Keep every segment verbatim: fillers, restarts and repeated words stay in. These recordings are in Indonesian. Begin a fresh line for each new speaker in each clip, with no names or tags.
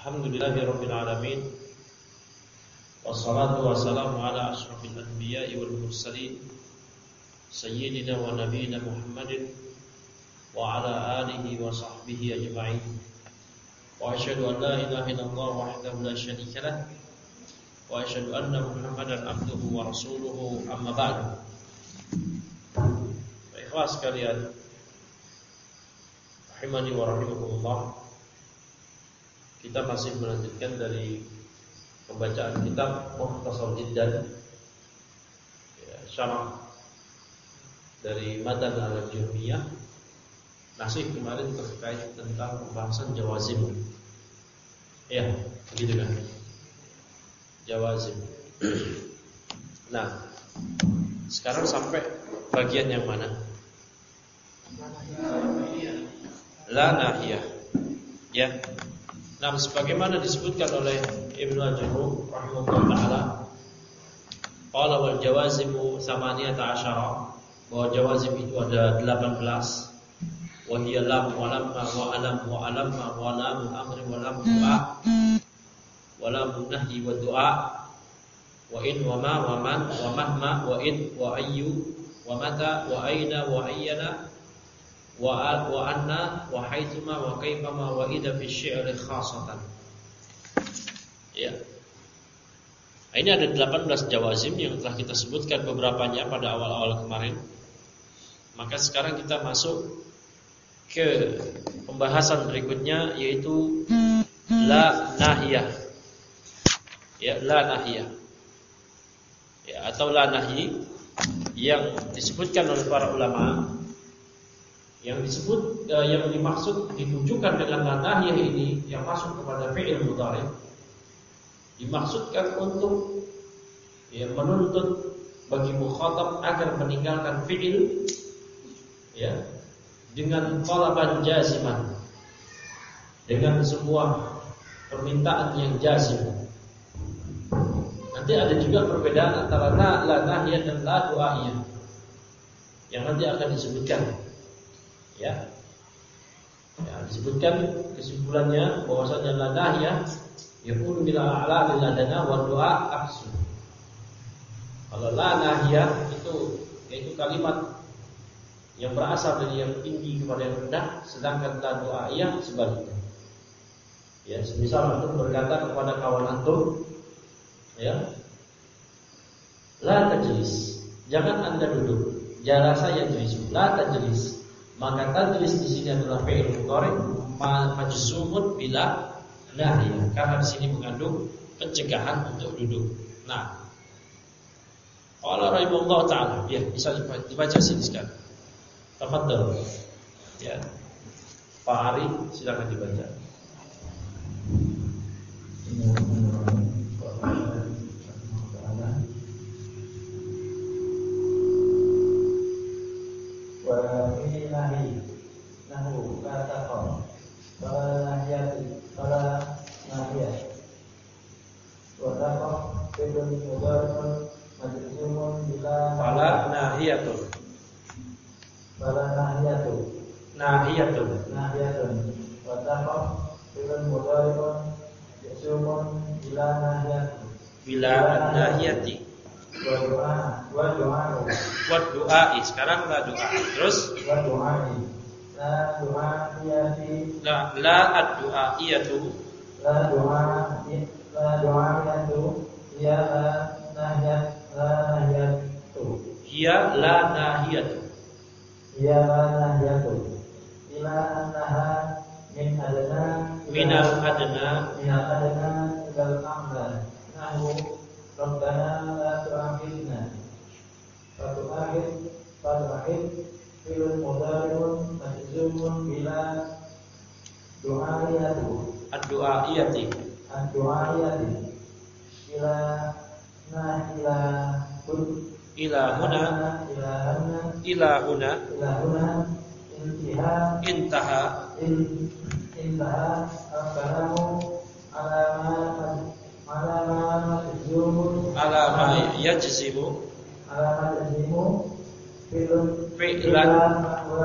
Alhamdulillahirabbil alamin. Wassalatu wassalamu ala asyrafil anbiya'i wal mursalin sayyidina wa nabiyyina Muhammadin wa ala alihi wa sahbihi ajma'in. Wa asyhadu an la ilaha illallah wahdahu la syarika lah wa asyhadu anna Muhammadan abduhu wa rasuluhu, amma ba'du. Ikhlas sekalian, rahimani wa rahimakumullah. Kita masih melanjutkan dari pembacaan kitab Mukhtasar Jiddan, ya, syarah dari Matan al-Jurmiyah. Masih kemarin terkait tentang pembahasan jawazim. Ya, begitu kan? Jawazim. Nah, sekarang sampai bagian yang mana? La nahiyah. Ya. Nah, sebagaimana disebutkan oleh Ibnu Al-Jurrum rahimahullah taala, qala wal jawazimu thamaniyata asyara, bahwa jawazim itu ada delapan belas. Wa hiya lam wa lamma wa alam wa alamma wa lamul amri wa lam du'a wa lamun nahyi wa du'a wa in wa ma wa man wa mahma wa id wa ayyu wa mata wa aina wa ayyana wa wa anna wa haitsuma wa kaifama wa idza fi syi'ri khassatan. Ya. Ini ada delapan belas jawazim yang telah kita sebutkan beberapanya pada awal-awal kemarin. Maka sekarang kita masuk ke pembahasan berikutnya, yaitu la nahiyah. Ya, la nahiyah. Ya, atau la nahyi yang disebutkan oleh para ulama. Yang disebut uh, yang dimaksud ditujukan dengan la nahiyah ini yang masuk kepada fi'il mudhari, dimaksudkan untuk ya, menuntut bagi mukhatab agar meninggalkan fi'il ya dengan talaban jaziman, dengan sebuah permintaan yang jazim. Nanti ada juga perbedaan antara la, la nahiyah dan la du'a'iyah yang nanti akan disebutkan. Ya. Ya, disebutkan kesimpulannya bahwasanya la nahiyah yakunu bila a'la lil adana wa du'a aqsu. Kalau la nahiyah itu yaitu kalimat yang berasal dari yang tinggi kepada yang rendah, sedangkan la du'a'iyah sebaliknya. Ya, semisal antum berkata kepada kawan antum, ya, la tajlis, jangan Anda duduk, jalasa yajlisu, la tajlis. Maka tajlis di sini adalah fi'il mudhari majzumun bila nahiyah, karena di sini mengandung pencegahan untuk duduk. Nah, qala rahimahullah taala, ya bisa dibaca sini sekarang. Tafadhal. Ya. Pak Ari, silakan dibaca.
Wa ini nahi nahu kata kau wala nahiyati wala nahiyah wa kata bedun mudarun majzumun bila
wala nahiyatun
wala nahiyatu
nahiyatun
nahiyatun wa kata bedun mudarun majzumun bila nahiyatu
bila nahiyati
wa doa wa doa
wa doa. Sekarang la doa. Terus
wa doa la doa iyati
la la ad-doa iyatu
la doa la doa iyatu ya la nahiyat la nahiyatu
hiya la nahiyatu
ya la nahiyatu ila annaha min adna
minal adna
min adna ilal a'la nahu rabbana la tu'akhidna fa tu'akhid fa tu'akhid fi'l mudhari'un majzumun bila du'a'iyatu
ad-du'a'iyati
ad-du'a'iyati ila nah ila kun
ila huna
ila huna
ila huna
ila huna intiha
intaha
in intaha al-kalamu ala ma ala ma majzumun
ala ma yajzimu
ala ma yajzimu fi'lun
fi'lan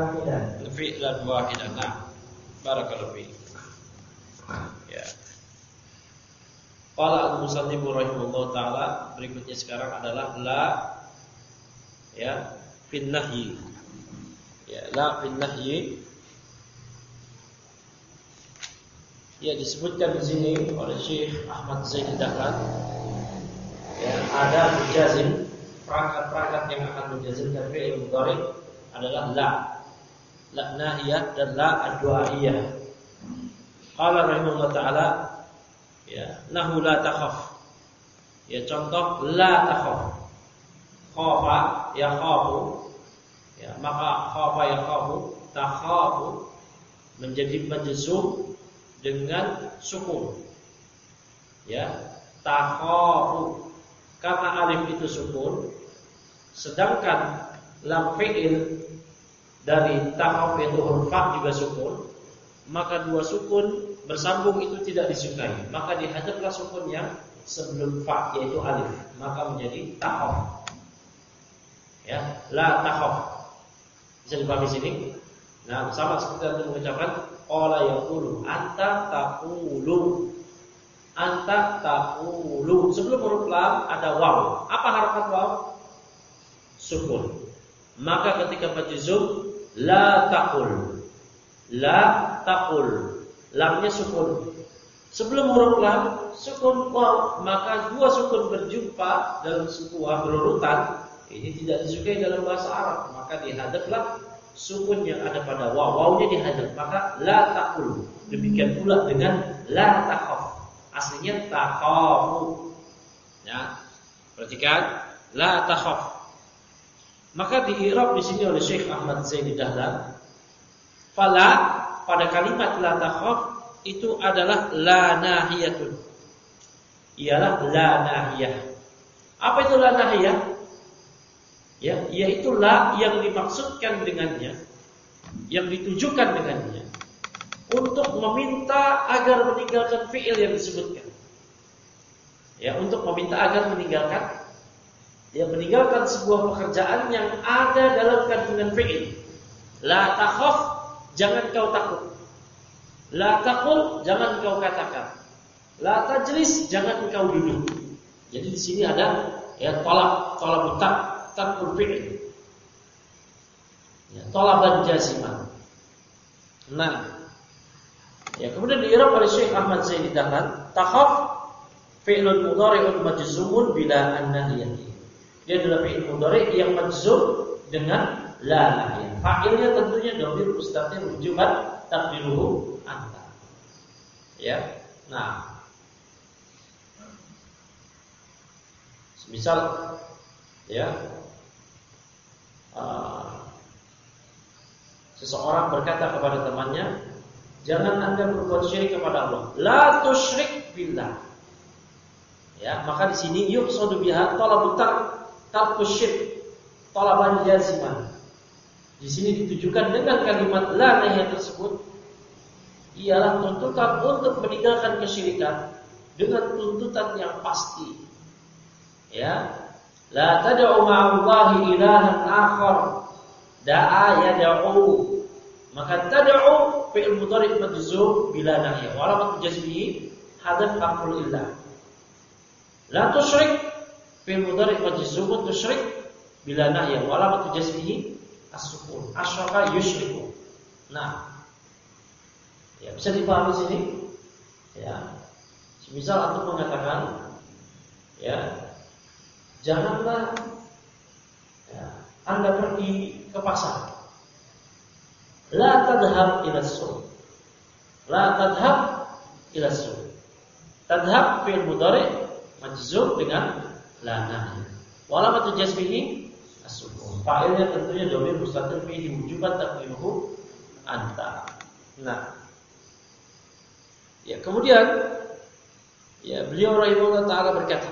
wahidan
fi'lan wahidan. Nah, barakallahu fiik. Ya. Qala al-musannif rahimahullah taala, berikutnya sekarang adalah la ya fin nahyi. Ya, la fin nahyi. Ya, disebutkan di sini oleh Syekh Ahmad Zaid Dahlan. Ya, ada mujazim, perangkat-perangkat yang akan menjazimkan fi'il mudhari adalah la. La nahiyah dan la ad-du'aiyah. Qala rahimahullah taala, ya, nahu la takhaf. Ya, contoh la takhaf. Khafa ya khafu. Ya, maka khafa ya khafu, takhafu menjadi majzum dengan sukun. Ya, takhafu karena alif itu sukun, sedangkan lam fi'il dari takhaf itu huruf fa juga sukun, maka dua sukun bersambung itu tidak disukai, maka dihadaplah sukun yang sebelum fa yaitu alif, maka menjadi takhaf. Ya, la takhaf. Bisa dipahami sini? Nah, sama seperti yang mengucapkan qala yaqulu, anta taqulu. Anta taqulu. Sebelum huruf lam ada waw. Apa harakat waw? Sukun. Maka ketika majzum la taqul. La taqul. Lamnya sukun. Sebelum huruf lam sukun waw, maka dua sukun berjumpa dalam sebuah berurutan. Ini tidak disukai dalam bahasa Arab, maka dihadaplah sukun yang ada pada waw, wawnya dihadap, maka la taqul. Demikian pula dengan la takhaf. Aslinya takhafu. Ya. Perhatikan, la takhaf. Maka di-i'rab di sini oleh Syekh Ahmad Zaid Dahlan. Fala pada kalimat la takhaf itu adalah la nahiyatun. Ialah la nahiyah. Apa itu la nahiyah? Ya, yaitu la yang dimaksudkan dengannya, yang ditujukan dengannya untuk meminta agar meninggalkan fi'il yang disebutkan. Ya, untuk meminta agar meninggalkan ya meninggalkan sebuah pekerjaan yang ada dalam kandungan fi'il. La takhaf, jangan kau takut. La taqul, jangan kau katakan. La tajlis, jangan kau duduk. Jadi di sini ada ya tolak, tolak buta. Tarkul fi'il. Ya, talaban jaziman. Nah, ya kemudian di'irab oleh Syekh Ahmad Zaid Dahlan, takhaf fi'lun mudhari'un majzumun bila an-nahiyah. Dia adalah fi'il mudhari' yang majzum dengan la nahiyah. Fa'ilnya tentunya dhamir mustatir wujuban taqdiruhu anta. Ya. Nah, misal ya uh, seseorang berkata kepada temannya, jangan anda berbuat syirik kepada Allah. La tusyrik billah. Ya, maka di sini yuqsadu biha talabut tarku syirk, talaban jaziman. Di sini ditujukan dengan kalimat la nahiyah tersebut ialah tuntutan untuk meninggalkan kesyirikan dengan tuntutan yang pasti. Ya, la tad'u ma'allahi ilahan akhar. Da'a yad'u. Maka tad'u fi'il mudhari' majzum bila nahiyah. Wa alamat jazmihi hadaf harful illah. La tusyrik fi'il mudhari' majzum tusyrik bila nahiyah. Wa alamat jazmihi as-sukun. Asyraka yusyriku. Nah, ya bisa dipahami sini. Ya. Misal antum mengatakan ya, janganlah ya, anda pergi ke pasar. La tadhhab ila as-suq. La tadhhab ila as-suq. Tadhhab fi'il mudhari' majzum dengan la nahiyah. Wa alamat jazmihi as-sukun. Fa'ilnya tentunya dhamir mustatir fihi wujuban taqdiruhu anta. Nah, ya kemudian ya beliau rahimahullah taala berkata,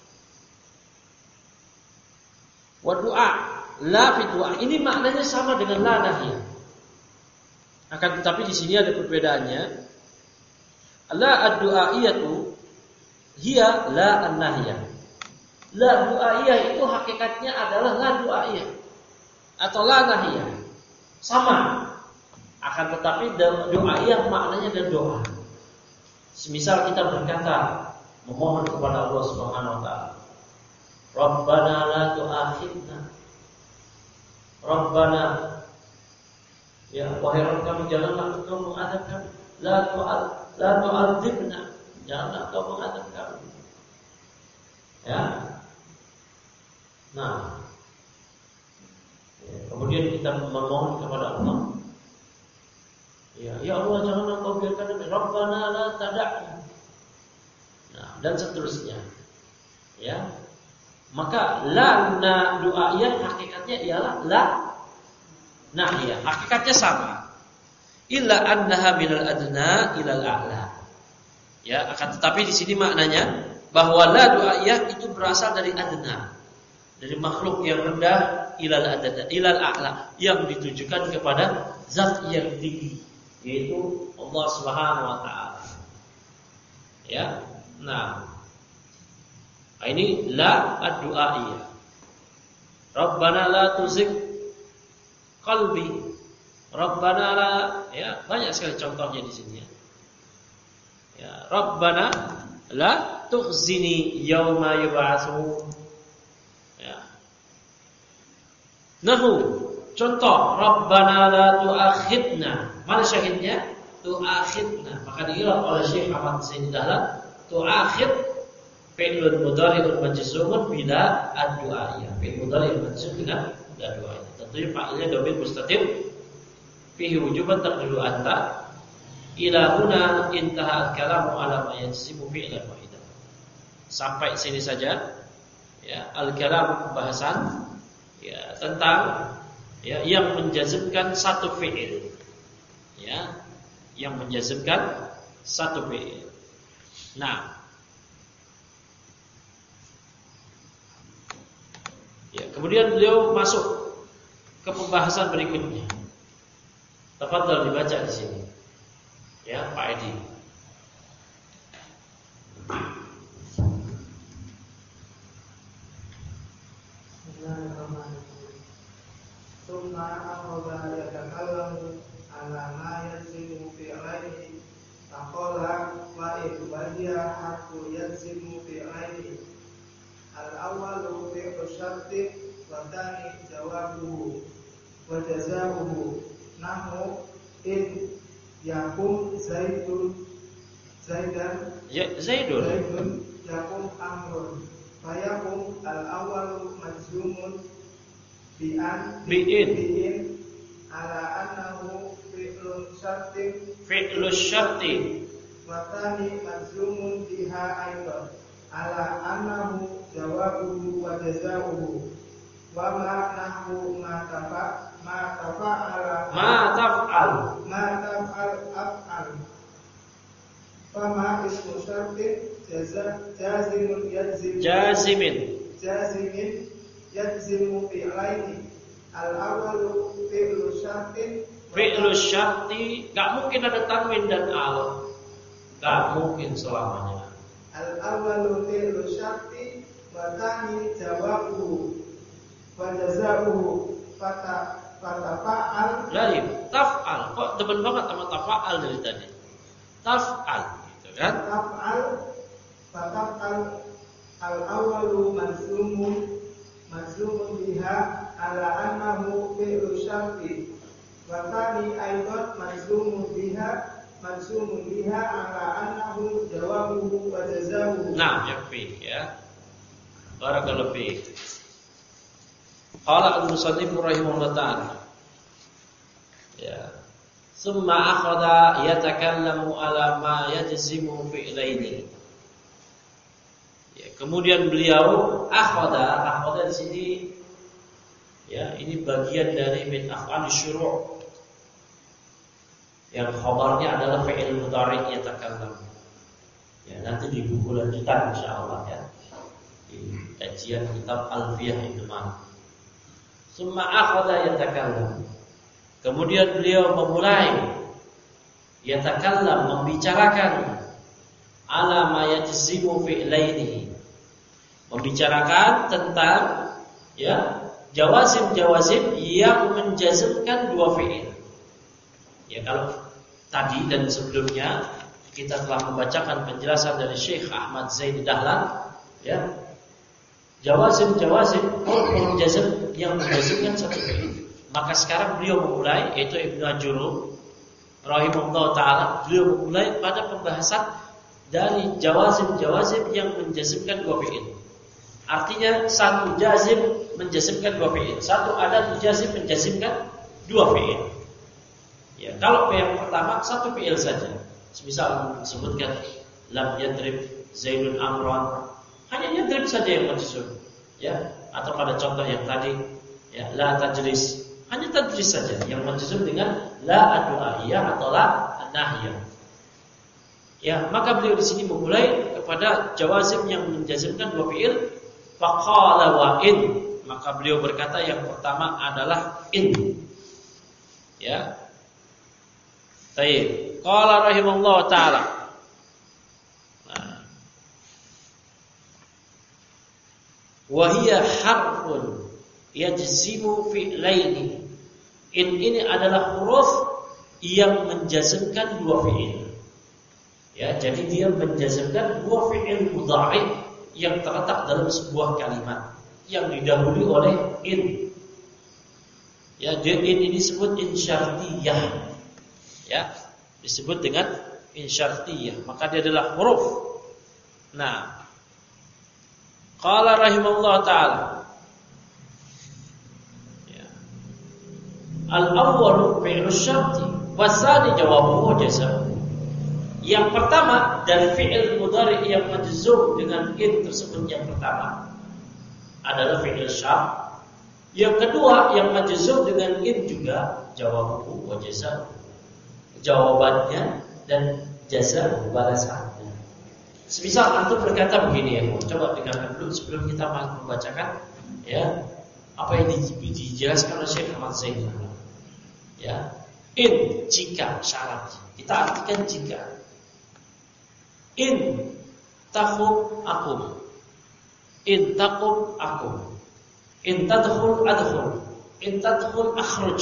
wa du'a la fi du'a, ini maknanya sama dengan la nahiyah. Akan tetapi di sini ada perbedaannya. La ad-du'aiyatu hiya la an-nahiyah. La du'aiyah itu hakikatnya adalah la du'aiyah atau la nahiyah. Sama. Akan tetapi du'aiyah maknanya adalah doa. Semisal kita berkata, memohon kepada Allah Subhanahu wa taala. Rabbana la tu'akhidna. Rabbana, ya wahai Rabb kami, janganlah Engkau mengadab kami. La tu'al la tu'adzibna. Janganlah Engkau mengadab kami. Ya. Nah, ya, kemudian kita memohon kepada Allah. Ya, ya Allah, janganlah Engkau biarkan kami. Rabbana la tada'na. Nah, dan seterusnya. Ya. Maka la na du'a'iyah hakikatnya ialah la nahiyah. Hakikatnya sama. Illa annaha minal adna ilal a'la. Ya, akan tetapi di sini maknanya bahwa la du'a'iyah itu berasal dari adna. Dari makhluk yang rendah ilal adna ilal a'la, yang ditujukan kepada zat yang tinggi, yaitu Allah Subhanahu wa taala. Ya. Nah, ini la ad-du'aiyah. Rabbana la tuzigh qalbi. Rabbana la, ya, banyak sekali contohnya di sini ya. Ya, Rabbana la tukhzini yauma yub'atsun. Ya. Nahu, contoh Rabbana la tu'akhidna. Mana syahidnya? Tu'akhidna. Maka diilah oleh Syekh Ahmad Zain Dahlan, tu'akhid fi'lun mudhari'un majzumun bila ad-du'aiyah. Fi'l mudhari'un majzum bila ad-du'aiyah. Tentunya fa'ilnya dhamir mustatir fihi wujuban taqdiru anta. Ila huna intaha al-kalamu ala ma yajzimu fi'lan wahidan. Sampai sini saja ya al-kalam, pembahasan ya tentang ya yang menjazmkan satu fi'il. Ya, yang menjazmkan satu fi'il. Nah, ya, kemudian beliau masuk ke pembahasan berikutnya. Tafadhal dibaca di sini. Ya, Pak Edi.
Bismillahirrahmanirrahim. Summa akhadha yatakallamu ala ma yazimu fi'laihi. Faqala wa ibadiya haqqu yazimu fi'laihi. Al-awwalu fi'lu syarti wa tsani jawabuhu wa jazaohu. Nahu in yakum zaidun zaidan
ya, zaidun
zaidun yakum amrun. Fayakum al-awwalu majzumun bi'an
bi'in
bi'in ala annahu fi'lun syarti
fi'lu syarti
wa tsani majzumun biha aidan ala annahu jawabuhu wa jazaohu. Wa ma nahwu ma tafa ma tafa'ala
ma taf'al
ma taf'al af'al. Fama ismu syartin jazimun yajzimu
jazimin
jazimin yajzimu fi'laini. Al-awwalu fi'lu syartin
fi'lu syarti, gak mungkin ada tanwin dan al, gak mungkin selamanya.
Al-awwalu fi'lu syarti wa tsani jawabuhu wa jazaohu. Fata fata fa'al
Lain, taf'al. Kok demen banget sama taf'al dari tadi? Taf'al, gitu kan?
taf'al fataf'al al-awwalu majzumun majzumun biha ala annahu fi'lu syarti. Wa tsani aidan majzumun biha majzumun biha ala annahu jawabuhu wa jazaohu.
Nah, yakfi ya. Barakallahu fiik. Qala al-musannif rahimahullah ta'ala. Ya. Summa akhadha yatakallamu ala ma yajzimu fi'laini. Ya, kemudian beliau akhadha, akhadha di sini ya, ini bagian dari min af'al syuru'. Yang khabarnya adalah fi'il mudhari' yatakallamu. Ya, nanti di buku lanjutan insyaallah ya. Di kajian kitab Alfiyah Ibnu Malik. Summa akhadha yatakallam. Kemudian beliau memulai yatakallam, membicarakan ala ma yajzimu fi'laini. Membicarakan tentang ya jawazim-jawazim yang menjazmkan dua fi'il. Ya, kalau tadi dan sebelumnya kita telah membacakan penjelasan dari Syekh Ahmad Zain Dahlan, ya. Jawazim-jawazim huruf jazm yang menjazmkan satu fi'il. Maka sekarang beliau memulai, yaitu Ibnu Ajurrum rahimahullah taala, beliau memulai pada pembahasan dari jawazim-jawazim yang menjazmkan dua fi'il. Artinya satu jazim menjazmkan dua fi'il, satu adat jazim menjazmkan dua fi'il. Ya, kalau yang pertama satu fi'il saja. Misal disebutkan lam yadrib Zaidun Amran, hanya yadrib saja yang majzum, ya. Atau pada contoh yang tadi, ya, la tajlis, hanya tajlis saja yang majzum dengan la ad-du'aiyah atau la an-nahiyah. Ya, maka beliau di sini memulai kepada jawazim yang menjazmkan dua fi'il. Faqala wa in, maka beliau berkata yang pertama adalah in. Ya. Baik. Qala rahimahullah taala. Nah. Wa hiya harfun yajzimu fi'laini. In ini adalah huruf yang menjazmkan dua fi'il. Ya, jadi dia menjazmkan dua fi'il mudhari yang terletak dalam sebuah kalimat yang didahului oleh in. Ya, in ini disebut in syartiyah. Ya, disebut dengan in syartiyah, maka dia adalah huruf. Nah, qala rahimahullah taala. Ya. Al-awwalu fi'lu syarti wa tsani jawabuhu jazm. Yang pertama dari fi'il mudhari yang majzum dengan in tersebut, yang pertama adalah fi'il syart. Yang kedua yang majzum dengan in juga jawabuhu wa jazam. Jawabannya dan jazam balasannya. Semisal antum berkata begini, ya, coba dengarkan dulu sebelum kita membacakan, ya, apa yang dijelaskan oleh Syekh Ahmad Zain. Ya, in jika syarat, kita artikan jika. In takhum akum, in takum akum, in tadkhul adkhul, in tadkhul akhruj,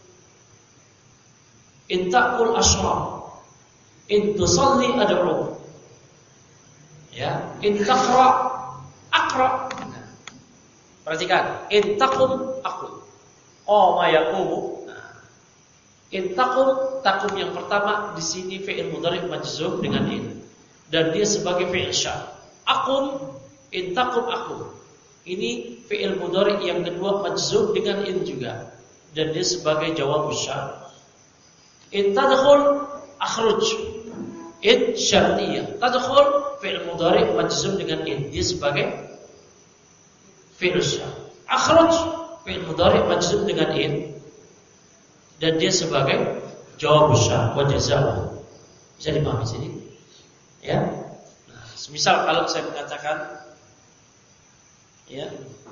in ta'kul ashrab, in tusalli ad'u. Ya, in taqra aqra. Nah, perhatikan, in taqum aqul. Oh ma yaqumu. Nah, in taqum, taqum yang pertama di sini fi'il mudhari majzum dengan in dan dia sebagai fi'il syart. Aqum, in taqum aqul. Ini fi'il mudhari yang kedua majzum dengan in juga dan dia sebagai jawab syart. In tadkhul akhruj, in syartiyah. Tadkhul fi'il mudhari majzum dengan in, dia sebagai fi'il syart. Akhruj fi'il mudhari majzum dengan in dan dia sebagai jawab syart wa jazaa. Bisa dipahami sini? Ya. Nah, semisal kalau saya mengatakan, ya,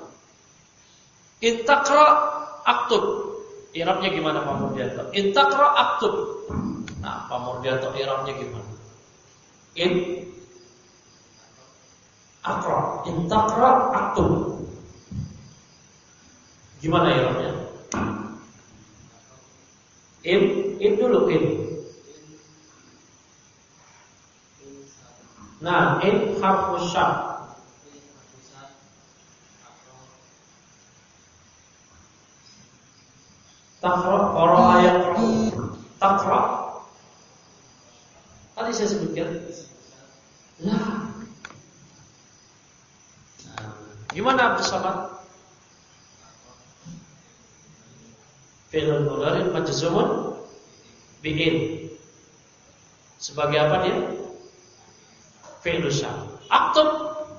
in taqra aktub, i'rabnya gimana Pak Murdianto? In taqra aktub. Nah, Pak Murdianto i'rabnya gimana? In aqra, in taqra aktub. Gimana i'rabnya? In, in dulu in. Nah, in harfus syart. Taqra, qara'a yaqra'u. Taqra. Tadi saya sebutkan. Nah. Nah, gimana Abdul Samad? Fi'il mudhari majzumun bi'in. Sebagai apa dia? Fi'il syart. Aktub.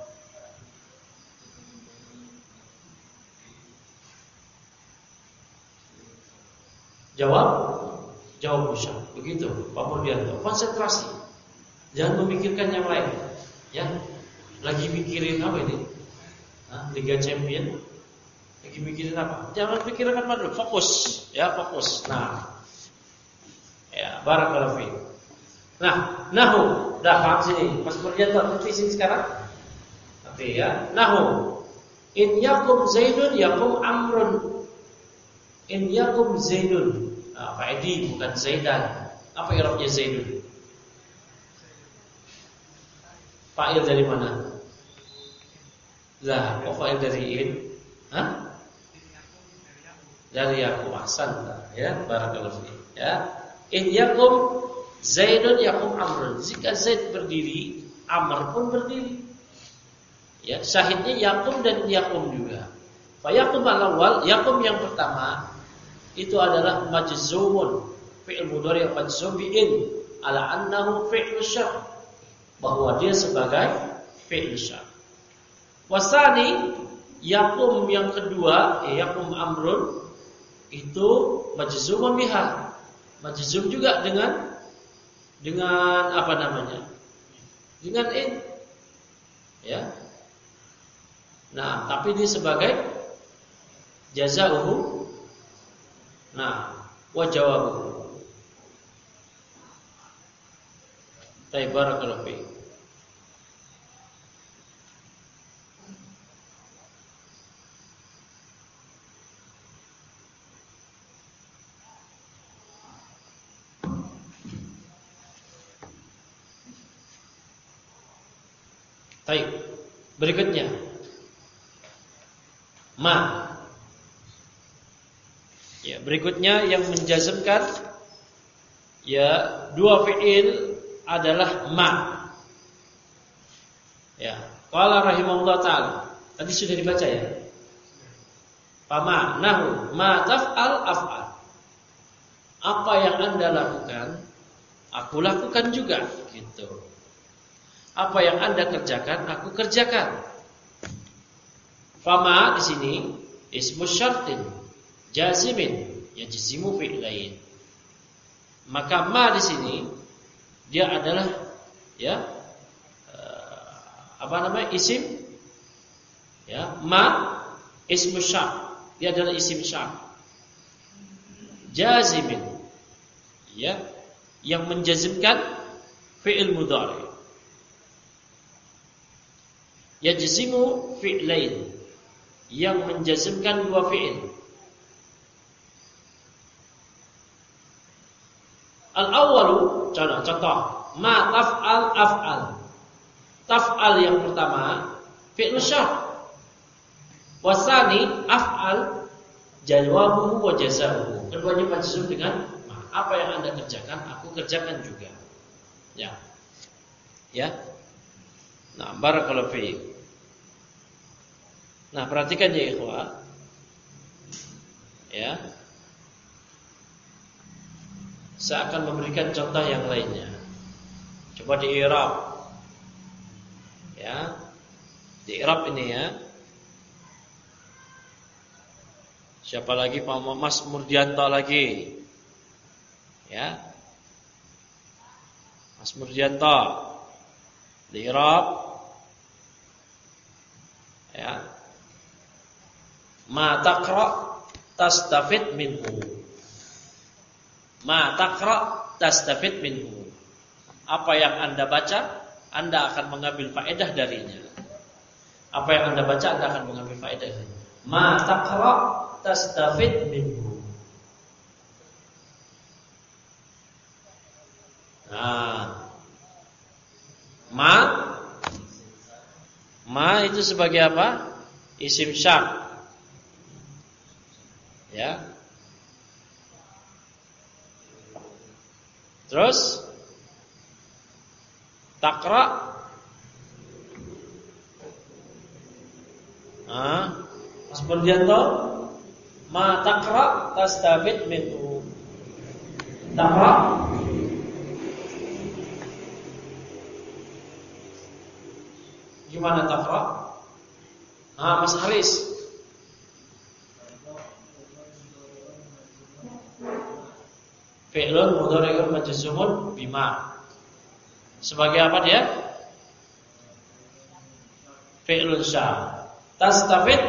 Jawab, jawab syart. Begitu, Pak Murdianto. Konsentrasi. Jangan memikirkan yang lain. Ya. Lagi mikirin apa ini? Hah? Liga Champion. Lagi mikirin apa? Jangan pikirkan dulu, fokus, ya, fokus. Nah. Ya, barakallahu fiik. Nah, nahu, dah paham sini. Mas Murdianto, nanti sini sekarang. Nanti ya. Nahu. In yakum Zaidun yakum Amrun. In yakum Zaidun. Nah, Pak Edi bukan Zaidan. Apa i'rabnya Zaidun? Fa'il dari mana? Lah, kok fa'il dari in? Hah? Dari yakum. Ahsan, ya, barakallahu fiik. Ya. In yakum Zaidun yakum Amrun. Jika Zaid berdiri, Amr pun berdiri. Ya, syahidnya yakum dan yakum juga. Fa yakum al-awwal, yakum yang pertama itu adalah majzumun, fi'il mudhari' majzum bi'in ala annahu fi'il syart, bahwa dia sebagai fi'il syart. Wasani, yakum yang kedua, yakum Amrun, itu majzumun biha, majzum juga dengan dengan apa namanya? Dengan in. Ya. Nah, tapi dia sebagai jazauhu. Nah, wa jawabuhu. Baik, barakallahu fiik. Baik. Berikutnya ma. Ya, berikutnya yang menjazmkan ya dua fi'il adalah ma. Ya, qala rahimahullah taala. Tadi sudah dibaca ya. Fama nahu ma taf'al af'al. Apa yang Anda lakukan, aku lakukan juga, gitu. Apa yang Anda kerjakan, aku kerjakan. Fama di sini ismu syartin jazimin yajzimu fi'lain. Maka ma di sini dia adalah ya uh, apa namanya? Isim ya, ma ismu syart. Dia adalah isim syart. Jazimin ya, yang menjazimkan fi'il mudhari. Yajzimu fi'lain, yang menjazmkan dua fi'il. Al-awwalu, contoh, contoh, ma taf'al af'al. Taf'al yang pertama fi'il syart. Wasani af'al jawabuhu wa jazaohu. Keduanya majzum dengan ma. Apa yang Anda kerjakan, aku kerjakan juga. Ya. Ya. Nah, barakallahu fiik. Nah, perhatikan ya ikhwah. Ya. Saya akan memberikan contoh yang lainnya. Coba di i'rab. Ya. Di i'rab ini ya. Siapa lagi? Pak Mas Murdianto lagi. Ya. Mas Murdianto. Di i'rab. Ya. Ma taqra tastafid minhu. Ma taqra tastafid minhu. Apa yang Anda baca, Anda akan mengambil faedah darinya. Apa yang Anda baca, Anda akan mengambil faedah darinya. Ma taqra tastafid minhu. Nah, ma ma itu sebagai apa? Isim syart. Ya. Terus takra. Ah, Mas Purdianto, ma takra tastabid minhu. Takra. Gimana takra? Ah, Mas Haris. Fi'lun mudhari'un majzumun bima. Sebagai apa dia? Fi'lun syar. Tastafid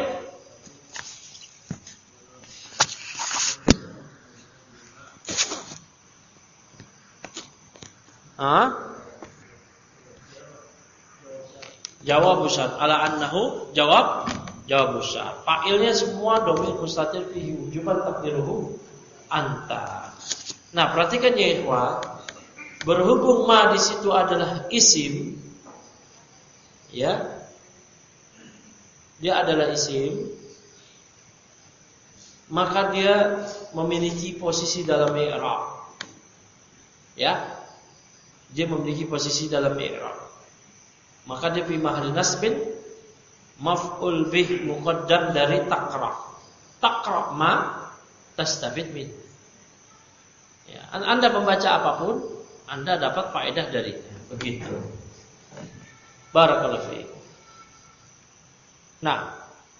ah? Jawab syar. Ala annahu jawab jawab syar. Fa'ilnya semua dhamir mustatir fihi wujuban taqdiruhu anta. Nah, perhatikan ya ikhwah, berhubung ma di situ adalah isim, ya, dia adalah isim, maka dia memiliki posisi dalam i'rab. Ya, dia memiliki posisi dalam i'rab. Maka dia fi mahalli nasbin maf'ul bih muqaddam dari taqra. Taqra ma tastafid min. Ya, Anda membaca apapun, Anda dapat faedah darinya. Begitu. Barakallahu fiik. Nah,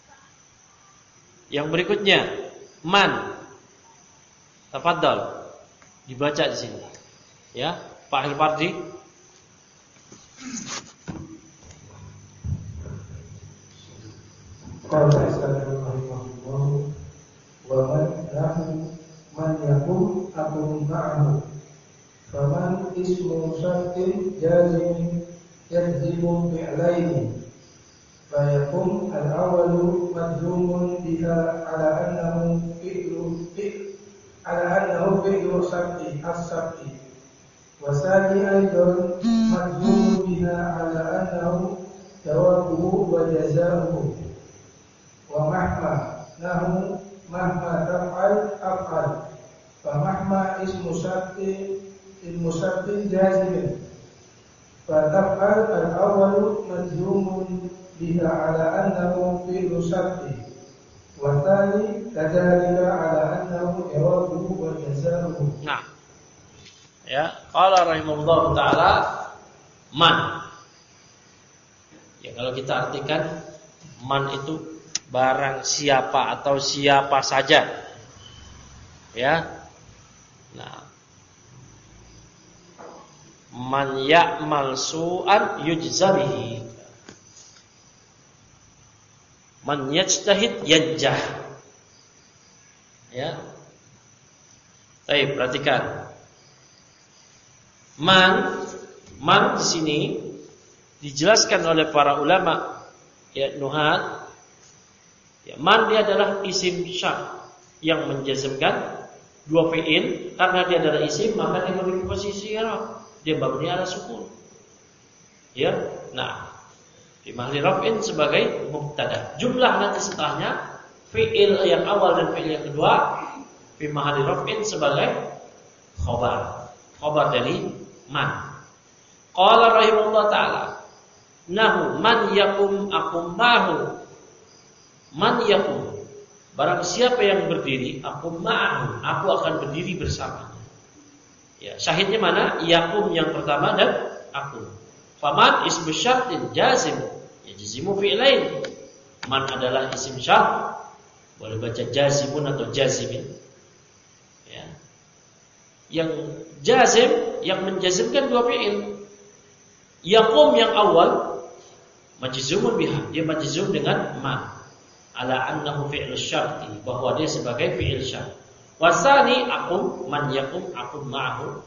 yang berikutnya man. Tafadhal. Dibaca di sini. Ya, Pak Hilfardi.
Qala rahimahullah wa man lahu man yakum akum ma'ahu faman ismu syartin jazim yajzimu bi'laini fayakum al-awwalu majzumun biha ala annahu fi'lu fi'l ala annahu fi'lu syarti as-syarti wa thani aidan majzumun biha ala annahu jawabuhu wa jazaohu wa mahma nahu mahma taf'al af'al fa mahma ismu syarti ismu syarti jazim fa taf'al al-awwalu majzumun biha ala annahu fi'lu syarti wa tsani kadzalika ala annahu iraduhu wa jazaohu.
Nah, ya, qala rahimahullah taala man. Ya, kalau kita artikan man itu barang siapa atau siapa saja. Ya. Nah. Man ya'mal su'an yujza bihi. Man yajtahid yanjah. Ya. Baik, perhatikan. Man man di sini dijelaskan oleh para ulama ya nuhat. Ya, man dia adalah isim syart yang menjazmkan dua fi'il. Karena dia adalah isim, maka dia memiliki posisi i'rab. Dia mabni ala sukun. Ya, nah, fi mahalli raf'in sebagai mubtada. Jumlah nanti setelahnya fi'il yang awal dan fi'il yang kedua fi mahalli raf'in sebagai khabar. Khabar dari man. Qala rahimahullah taala, nahu man yakum akum mahu. Man yakum, barang siapa yang berdiri, aku ma'ahu, aku akan berdiri bersamanya. Ya, syahidnya mana? Yakum yang pertama dan aku. Faman ismu syartin jazim, yajzimu fi'lain. Man adalah isim syart, boleh baca jazimun atau jazimin. Ya. Yang jazim, yang menjazimkan dua fi'il. Yakum yang awal majzumun biha, dia majzum dengan man. Ala annahu fi'lu syarti, bahwa dia sebagai fi'il syart. Wasani akum man yakum akum ma'ahu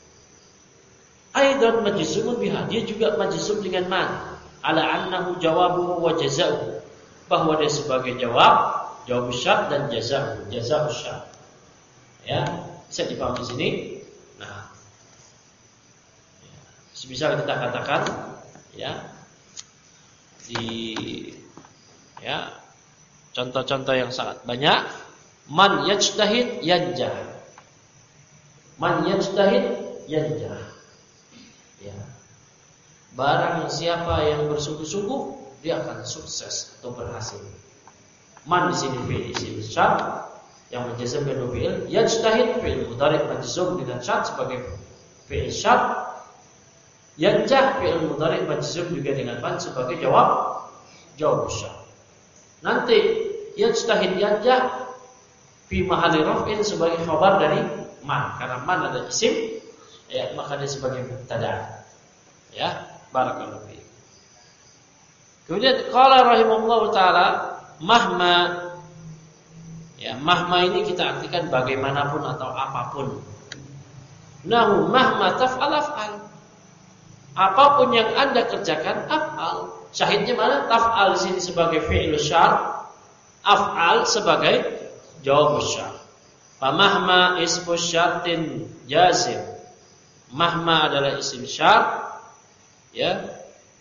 aidan majzumun biha, dia juga majzum dengan man. Ala annahu jawabuhu wa jazaohu, bahwa dia sebagai jawab, jawab syart dan jazaohu, jazaa'u syart. Ya, bisa dipahami di sini. Nah, ya, semisal kita katakan ya di ya contoh-contoh yang sangat banyak. Man yajtahid yanjah. Man yajtahid yanjah. Ya. Barang siapa yang bersungguh-sungguh, dia akan sukses atau berhasil. Man di sini fi'il isim syart yang menjazmkan dua fi'il. Yajtahid fi'il mudhari' majzum dengan syart sebagai fi'il syart. Yanjah fi'il mudhari' majzum juga dengan man sebagai jawab jawab syart. Nanti yajtahid yanjah fi mahalli raf'in sebagai khabar dari man, karena man ada isim, ya, maka dia sebagai mubtada. Ya, barakallahu fiik. Kemudian qala rahimahullahu taala mahma. Ya, mahma ini kita artikan bagaimanapun atau apapun. Nahu mahma taf'al af'al. Apapun yang Anda kerjakan af'al. Syahidnya mana? Taf'al di sini sebagai fi'il syart, af'al sebagai jawab syart. Fa mahma ismu syartin jazim. Mahma adalah isim syart, ya.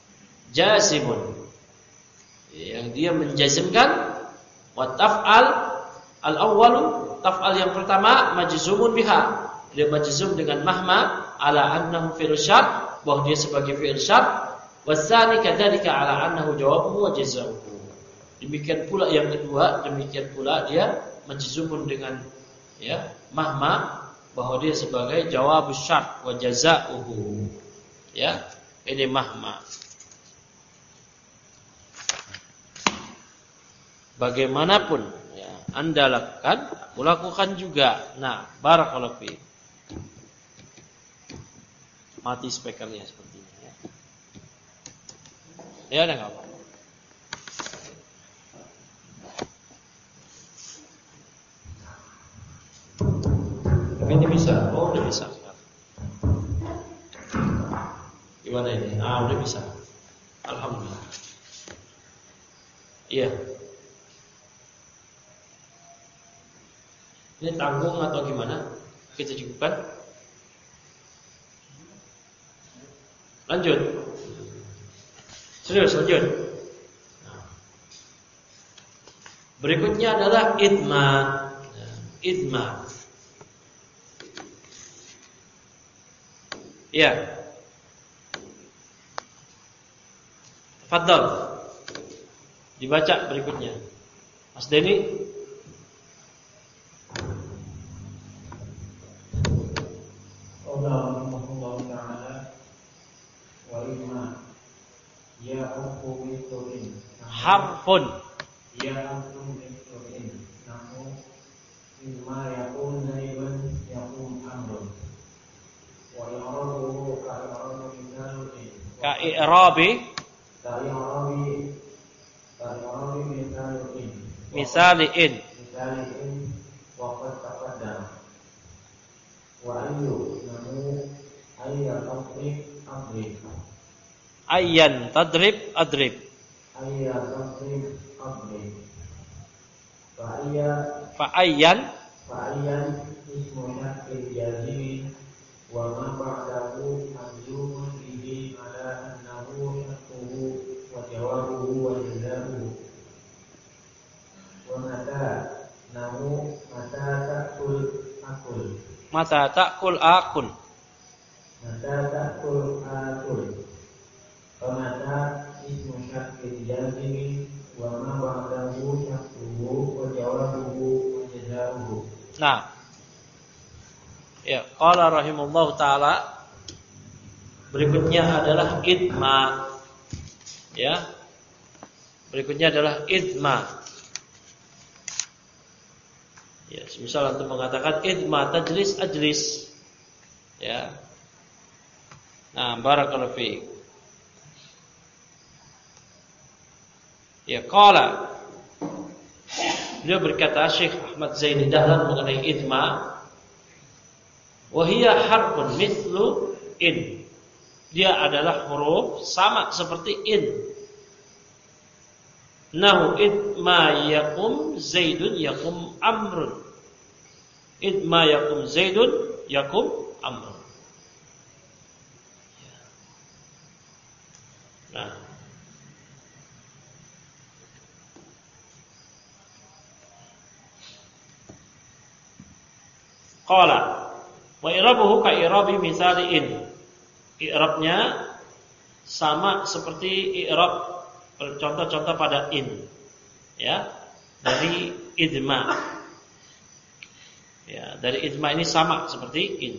jasimun, yang dia menjazmkan. Wa taf'al al-awwalu, taf'al yang pertama majzumun biha, dia majzum dengan mahma ala annahu fi'il syart, bahwa dia sebagai fi'il syart. Wasani kadzalika ala annahu jawabuhu wa jazaohu. Demikian pula yang kedua, demikian pula dia majzumun dengan ya mahma, bahwa dia sebagai jawab syart wa jazaohu. Ya, ini mahma. Bagaimanapun ya Anda lakukan, aku lakukan juga. Nah, barakallahu fiik. Mati speakernya seperti ini ya. Ya, ada enggak apa? Ini bisa. Oh, udah bisa sekarang. Gimana ini? Ah, udah bisa. Alhamdulillah. Iya. Ini tanggung atau gimana? Kita cukupkan. Lanjut. Serius, lanjut. Berikutnya adalah idma. Idma. Ya. Tafadhal. Dibaca berikutnya. Mas Denny.
Allah Ta'ala wa idma ya hukum mithluin
Harfun.
ya hukum mithluin namu idma yakun zaiban yakun amrun.
Ka i'rabi misaliin
misaliin waqad taqaddam wa ayyu namu ayya tadrib adrib
ayyan tadrib adrib
ayya tadrib adrib fa ayya
fa ayyan
fa ayyan ismu syakil jazim wa ma ba'dahu majzumun bihi ala annahu syakkuhu wa jawabuhu wa jazabuhu wa mata namu mata ta'kul akul
mata ta'kul akun
mata ta'kul akul wa mata ismu syakil jazim wa ma ba'dahu syakkuhu wa jawabuhu wa jazabuhu.
Nah, ya, qala rahimallahu taala, berikutnya adalah idma. Ya. Berikutnya adalah idma. Ya, misal antum mengatakan idma tajlis ajlis. Ya. Nah, barakallahu fiik. Ya, qala, beliau berkata, Syekh Ahmad Zaini Dahlan mengenai idma, wahia harfun mithlu in. Dia adalah huruf sama seperti in. Nahu idma yakum zaidun yakum amrun. Idma yakum zaidun yakum amrun. Nah, qala wa i'rabuhu ka i'rabi misali in. I'rabnya sama seperti i'rab contoh-contoh pada in. Ya, dari idma. Ya, dari idma ini sama seperti in.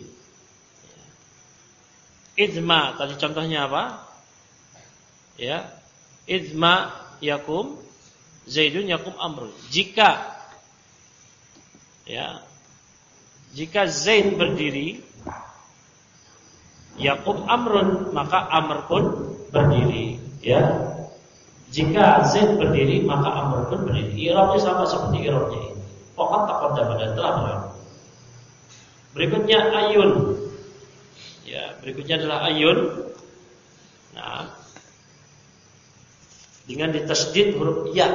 Idma tadi contohnya apa? Ya, idma yakum zaidun yakum amrun. Jika ya Jika Zaid berdiri, Yakub amrun, maka Amr pun berdiri. Ya, jika Zaid berdiri, maka Amr pun berdiri. I'rabnya sama seperti i'rabnya ini. Faqad taqaddama dan telah berlalu. Berikutnya ayun. Ya, berikutnya adalah ayun. Nah, dengan ditasydid huruf ya.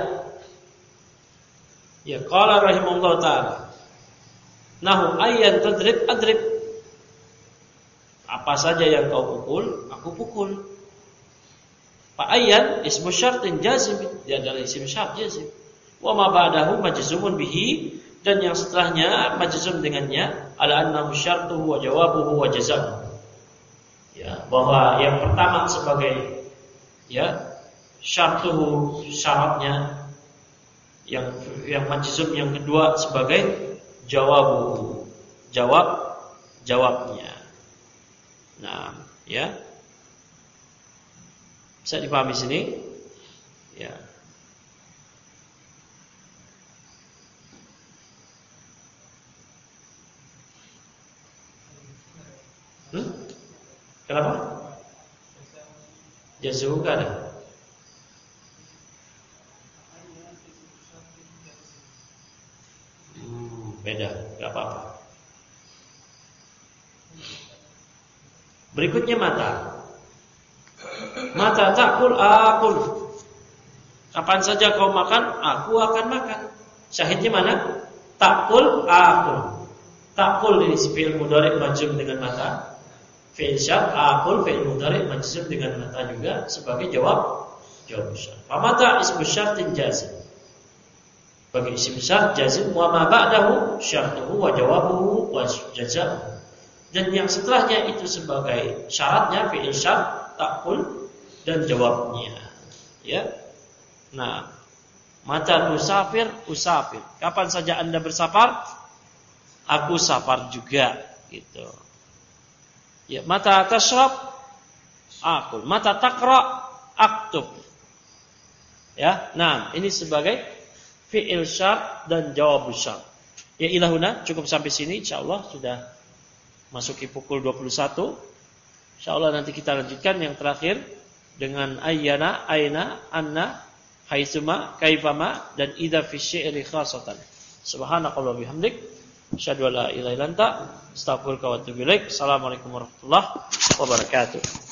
Ya, qala rahimahullah ta'ala. Nahu ayyan tadrib adrib. Apa saja yang kau pukul, aku pukul. Fa ayyan ismu syartin jazim, dia adalah isim syart jazim. Wa ma ba'dahu majzumun bihi, dan yang setelahnya majzum dengannya, ala annahu syartuhu wa jawabuhu wa jazaa'uhu. Ya, bahwa yang pertama sebagai ya syartuhu syaratnya, yang yang majzum yang kedua sebagai jawabuhu jawab jawabnya. Nah, ya. Bisa dipahami sini? Ya. Hmm? Kenapa? Jazuhu enggak ada. Hmm, beda, enggak apa-apa. Berikutnya mata. Mata takul akul. Kapan saja kau makan, aku akan makan. Syahidnya mana? Takul akul. Takul ini fi'il mudhari' majzum dengan mata. Fi'il syart akul fi'il mudhari' majzum dengan mata juga sebagai jawab jawab syart. Fa mata ismu syartin jazim. Bagi isim syart jazim, wa ma ba'dahu syartuhu wa jawabuhu wa jazaa'uhu. Dan yang setelahnya itu sebagai syaratnya fi'il syart takul dan jawabnya, ya. Nah, mata tusafir, usafir. Kapan saja Anda bersafar, aku safar juga, gitu. Ya, mata tashrab, akul. Mata taqra, aktub. Ya, nah, ini sebagai fi'il syart dan jawab syart. Ya ilahuna, cukup sampai sini, insyaallah sudah masuki pukul dua puluh satu. Insyaallah nanti kita lanjutkan yang terakhir dengan ayyana, aina, anna, haitsuma, kaifama, dan idza fi syi'ri khasatan. Subhanakallahumma bihamdik, asyhadu an la ilaha illa anta, astaghfiruka wa atubu ilaik. Assalamualaikum warahmatullahi wabarakatuh.